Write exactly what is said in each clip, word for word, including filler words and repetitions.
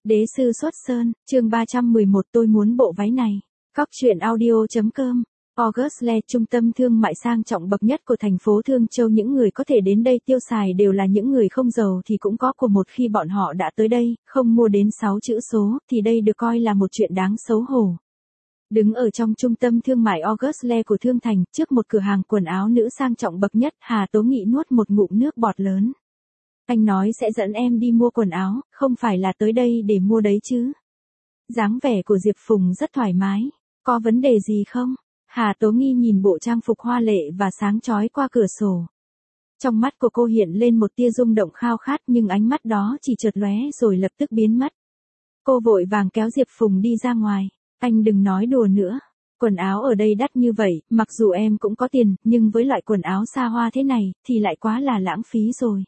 Đế sư xuất sơn, chương ba trăm mười một tôi muốn bộ váy này. Góc truyện audio.com. Augustland, trung tâm thương mại sang trọng bậc nhất của thành phố Thương Châu. Những người có thể đến đây tiêu xài đều là những người không giàu thì cũng có của một khi bọn họ đã tới đây, không mua đến sáu chữ số, thì đây được coi là một chuyện đáng xấu hổ. Đứng ở trong trung tâm thương mại Augustland của Thương Thành, trước một cửa hàng quần áo nữ sang trọng bậc nhất, Hà Tố Nghị nuốt một ngụm nước bọt lớn. Anh nói sẽ dẫn em đi mua quần áo, không phải là tới đây để mua đấy chứ. Dáng vẻ của Diệp Phùng rất thoải mái. Có vấn đề gì không? Hà Tố Nghi nhìn bộ trang phục hoa lệ và sáng chói qua cửa sổ. Trong mắt của cô hiện lên một tia rung động khao khát, nhưng ánh mắt đó chỉ chợt lóe rồi lập tức biến mất. Cô vội vàng kéo Diệp Phùng đi ra ngoài. Anh đừng nói đùa nữa. Quần áo ở đây đắt như vậy, mặc dù em cũng có tiền, nhưng với loại quần áo xa hoa thế này, thì lại quá là lãng phí rồi.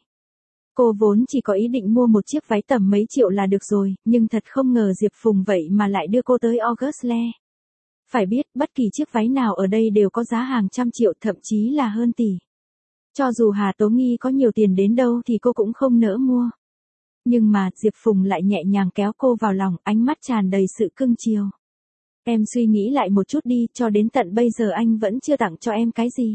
Cô vốn chỉ có ý định mua một chiếc váy tầm mấy triệu là được rồi, nhưng thật không ngờ Diệp Phùng vậy mà lại đưa cô tới Augustland. Phải biết, bất kỳ chiếc váy nào ở đây đều có giá hàng trăm triệu, thậm chí là hơn tỷ. Cho dù Hà Tố Nghi có nhiều tiền đến đâu thì cô cũng không nỡ mua. Nhưng mà, Diệp Phùng lại nhẹ nhàng kéo cô vào lòng, ánh mắt tràn đầy sự cưng chiều. Em suy nghĩ lại một chút đi, cho đến tận bây giờ anh vẫn chưa tặng cho em cái gì.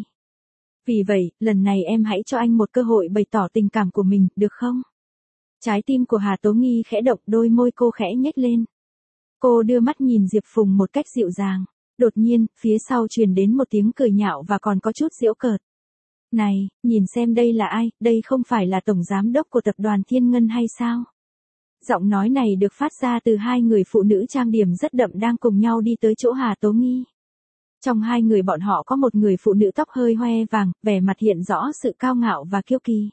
Vì vậy, lần này em hãy cho anh một cơ hội bày tỏ tình cảm của mình, được không? Trái tim của Hà Tố Nghi khẽ động, đôi môi cô khẽ nhếch lên. Cô đưa mắt nhìn Diệp Phùng một cách dịu dàng. Đột nhiên, phía sau truyền đến một tiếng cười nhạo và còn có chút giễu cợt. Này, nhìn xem đây là ai, đây không phải là tổng giám đốc của tập đoàn Thiên Ngân hay sao? Giọng nói này được phát ra từ hai người phụ nữ trang điểm rất đậm đang cùng nhau đi tới chỗ Hà Tố Nghi. Trong hai người bọn họ có một người phụ nữ tóc hơi hoe vàng, vẻ mặt hiện rõ sự cao ngạo và kiêu kỳ.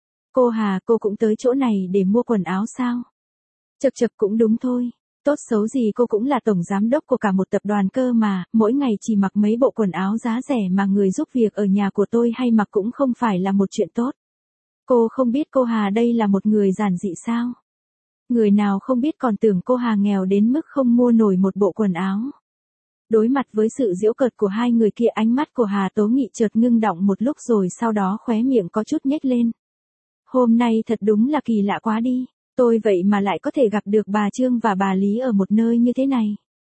Cô Hà, cô cũng tới chỗ này để mua quần áo sao? Chậc chậc, cũng đúng thôi. Tốt xấu gì cô cũng là tổng giám đốc của cả một tập đoàn cơ mà, mỗi ngày chỉ mặc mấy bộ quần áo giá rẻ mà người giúp việc ở nhà của tôi hay mặc cũng không phải là một chuyện tốt. Cô không biết cô Hà đây là một người giản dị sao? Người nào không biết còn tưởng cô Hà nghèo đến mức không mua nổi một bộ quần áo. Đối mặt với sự giễu cợt của hai người kia, ánh mắt của Hà Tố Nghị chợt ngưng đọng một lúc rồi sau đó khóe miệng có chút nhếch lên. Hôm nay thật đúng là kỳ lạ quá đi, tôi vậy mà lại có thể gặp được bà Trương và bà Lý ở một nơi như thế này.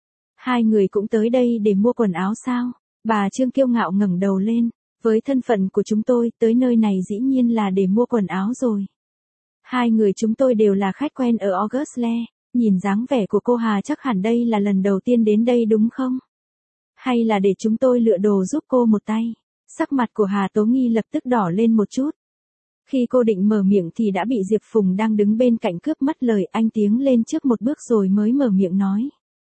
Hai người cũng tới đây để mua quần áo sao? Bà Trương kiêu ngạo ngẩng đầu lên. Với thân phận của chúng tôi, tới nơi này dĩ nhiên là để mua quần áo rồi. Hai người chúng tôi đều là khách quen ở Augustland. Nhìn dáng vẻ của cô Hà chắc hẳn đây là lần đầu tiên đến đây đúng không? Hay là để chúng tôi lựa đồ giúp cô một tay? Sắc mặt của Hà Tố Nghi lập tức đỏ lên một chút. Khi cô định mở miệng thì đã bị Diệp Phùng đang đứng bên cạnh cướp mất lời, anh tiến lên trước một bước rồi mới mở miệng nói.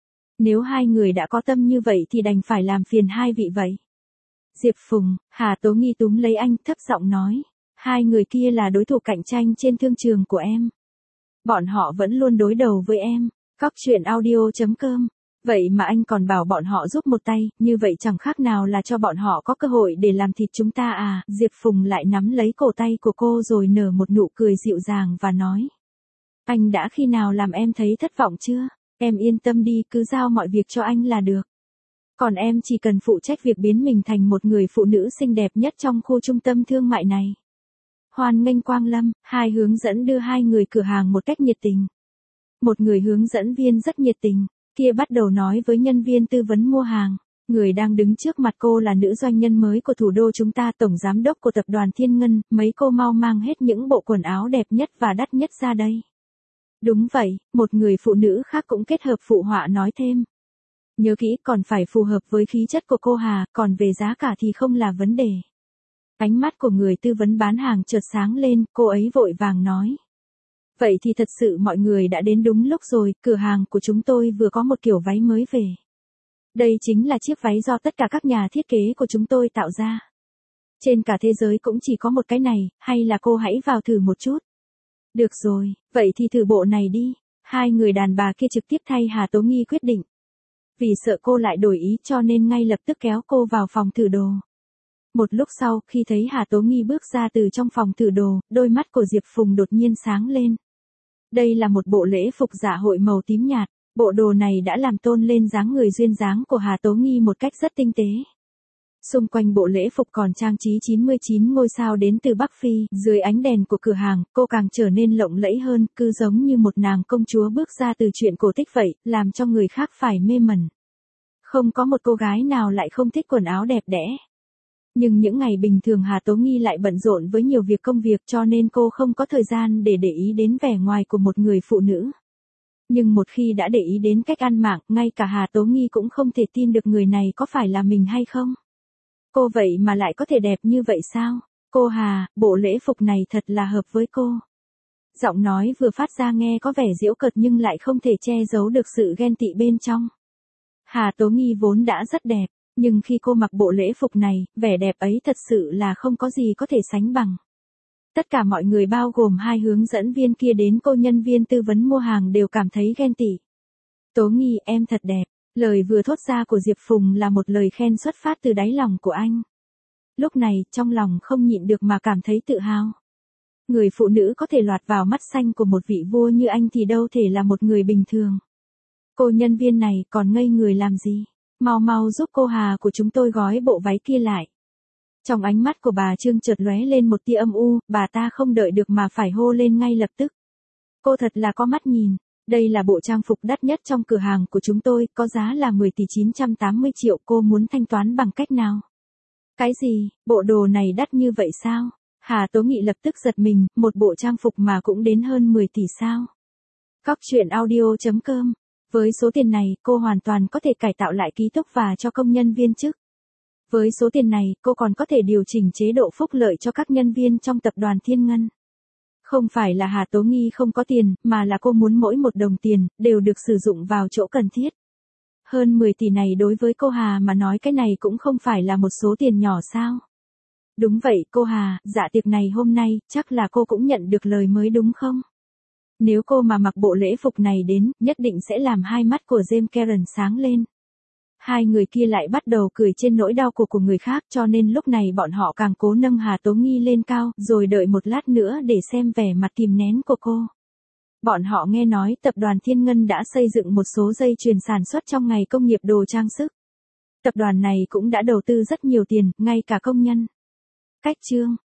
Nếu hai người đã có tâm như vậy thì đành phải làm phiền hai vị vậy. Diệp Phùng, Hà Tố Nghi túm lấy anh thấp giọng nói. Hai người kia là đối thủ cạnh tranh trên thương trường của em. Bọn họ vẫn luôn đối đầu với em. Góc truyện audio.com. Vậy mà anh còn bảo bọn họ giúp một tay, như vậy chẳng khác nào là cho bọn họ có cơ hội để làm thịt chúng ta à. Diệp Phùng lại nắm lấy cổ tay của cô rồi nở một nụ cười dịu dàng và nói. Anh đã khi nào làm em thấy thất vọng chưa? Em yên tâm đi, cứ giao mọi việc cho anh là được. Còn em chỉ cần phụ trách việc biến mình thành một người phụ nữ xinh đẹp nhất trong khu trung tâm thương mại này. Hoan nghênh quang lâm, hai hướng dẫn đưa hai người cửa hàng một cách nhiệt tình. Một người hướng dẫn viên rất nhiệt tình, kia bắt đầu nói với nhân viên tư vấn mua hàng. Người đang đứng trước mặt cô là nữ doanh nhân mới của thủ đô chúng ta, tổng giám đốc của tập đoàn Thiên Ngân, mấy cô mau mang hết những bộ quần áo đẹp nhất và đắt nhất ra đây. Đúng vậy, một người phụ nữ khác cũng kết hợp phụ họa nói thêm. Nhớ kỹ, còn phải phù hợp với khí chất của cô Hà, còn về giá cả thì không là vấn đề. Ánh mắt của người tư vấn bán hàng chợt sáng lên, cô ấy vội vàng nói. Vậy thì thật sự mọi người đã đến đúng lúc rồi, cửa hàng của chúng tôi vừa có một kiểu váy mới về. Đây chính là chiếc váy do tất cả các nhà thiết kế của chúng tôi tạo ra. Trên cả thế giới cũng chỉ có một cái này, hay là cô hãy vào thử một chút. Được rồi, vậy thì thử bộ này đi. Hai người đàn bà kia trực tiếp thay Hà Tố Nghi quyết định. Vì sợ cô lại đổi ý cho nên ngay lập tức kéo cô vào phòng thử đồ. Một lúc sau, khi thấy Hà Tố Nghi bước ra từ trong phòng thử đồ, đôi mắt của Diệp Phùng đột nhiên sáng lên. Đây là một bộ lễ phục dạ hội màu tím nhạt, bộ đồ này đã làm tôn lên dáng người duyên dáng của Hà Tố Nghi một cách rất tinh tế. Xung quanh bộ lễ phục còn trang trí chín mươi chín ngôi sao đến từ Bắc Phi, dưới ánh đèn của cửa hàng, cô càng trở nên lộng lẫy hơn, cứ giống như một nàng công chúa bước ra từ truyện cổ tích vậy, làm cho người khác phải mê mẩn. Không có một cô gái nào lại không thích quần áo đẹp đẽ. Nhưng những ngày bình thường Hà Tố Nghi lại bận rộn với nhiều việc công việc cho nên cô không có thời gian để để ý đến vẻ ngoài của một người phụ nữ. Nhưng một khi đã để ý đến cách ăn mặc, ngay cả Hà Tố Nghi cũng không thể tin được người này có phải là mình hay không. Cô vậy mà lại có thể đẹp như vậy sao? Cô Hà, bộ lễ phục này thật là hợp với cô. Giọng nói vừa phát ra nghe có vẻ giễu cợt nhưng lại không thể che giấu được sự ghen tị bên trong. Hà Tố Nghi vốn đã rất đẹp, nhưng khi cô mặc bộ lễ phục này, vẻ đẹp ấy thật sự là không có gì có thể sánh bằng. Tất cả mọi người bao gồm hai hướng dẫn viên kia đến cô nhân viên tư vấn mua hàng đều cảm thấy ghen tị. Tố Nghi, em thật đẹp. Lời vừa thốt ra của Diệp Phùng là một lời khen xuất phát từ đáy lòng của anh. Lúc này, trong lòng không nhịn được mà cảm thấy tự hào. Người phụ nữ có thể lọt vào mắt xanh của một vị vua như anh thì đâu thể là một người bình thường. Cô nhân viên này còn ngây người làm gì? Mau mau giúp cô Hà của chúng tôi gói bộ váy kia lại. Trong ánh mắt của bà Trương chợt lóe lên một tia âm u, bà ta không đợi được mà phải hô lên ngay lập tức. Cô thật là có mắt nhìn. Đây là bộ trang phục đắt nhất trong cửa hàng của chúng tôi, có giá là mười tỷ chín trăm tám mươi triệu, cô muốn thanh toán bằng cách nào? Cái gì, bộ đồ này đắt như vậy sao? Hà Tố Nghị lập tức giật mình, một bộ trang phục mà cũng đến hơn mười tỷ sao? Cóc truyện audio chấm com. Với số tiền này, cô hoàn toàn có thể cải tạo lại ký túc và cho công nhân viên chức. Với số tiền này, cô còn có thể điều chỉnh chế độ phúc lợi cho các nhân viên trong tập đoàn Thiên Ngân. Không phải là Hà Tố Nghi không có tiền, mà là cô muốn mỗi một đồng tiền, đều được sử dụng vào chỗ cần thiết. Hơn mười tỷ này đối với cô Hà mà nói cái này cũng không phải là một số tiền nhỏ sao? Đúng vậy cô Hà, dạ tiệc này hôm nay, chắc là cô cũng nhận được lời mới đúng không? Nếu cô mà mặc bộ lễ phục này đến, nhất định sẽ làm hai mắt của James Karen sáng lên. Hai người kia lại bắt đầu cười trên nỗi đau của của người khác cho nên lúc này bọn họ càng cố nâng Hà Tố Nghi lên cao, rồi đợi một lát nữa để xem vẻ mặt kìm nén của cô. Bọn họ nghe nói tập đoàn Thiên Ngân đã xây dựng một số dây chuyền sản xuất trong ngành công nghiệp đồ trang sức. Tập đoàn này cũng đã đầu tư rất nhiều tiền, ngay cả công nhân. Cách chương